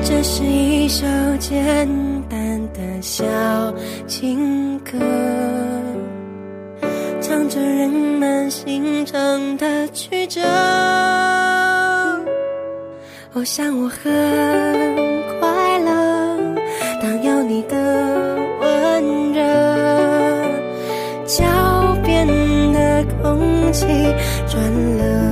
这是一首简单的小情歌，唱着人们心中的曲折。我想我很快乐，当有你的温热，脚边的空气转了。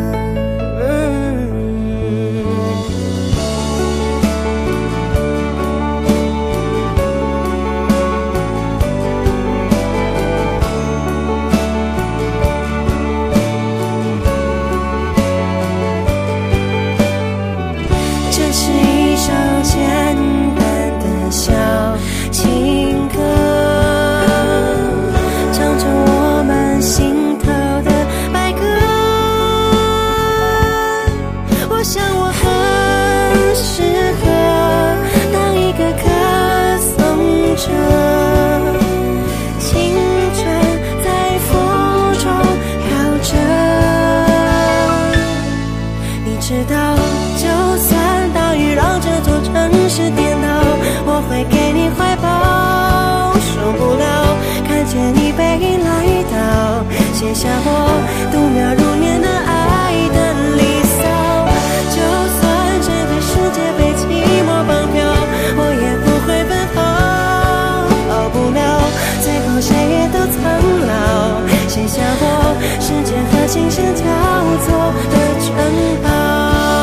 写下我度秒如年的爱的离骚，就算这个世界被寂寞绑票，我也不会奔跑，跑不了，最后谁也都苍老。写下我时间和琴声交错的城堡。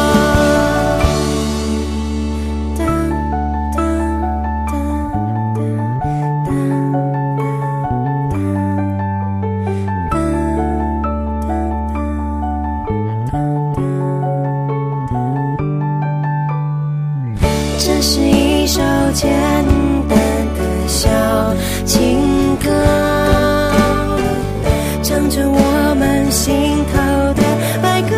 这是一首简单的小情歌，唱着我们心头的白鸽。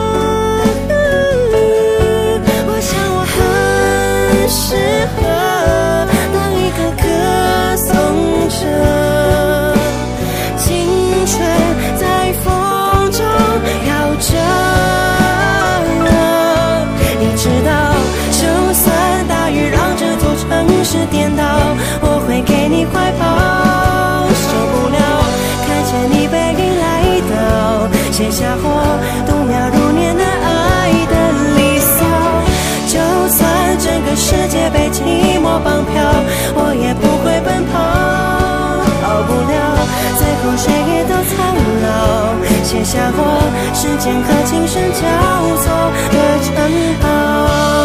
我想我很适合当一个歌颂者，青春在风中摇着。你知道就算大雨让这座城市颠倒，我会给你怀抱，受不了看见你背影来到，写下我度秒如年的爱的离骚。就算整个世界被寂寞绑票，我也不会奔跑，跑不了，最后谁也都苍老。写下我时间和琴声交错的城堡。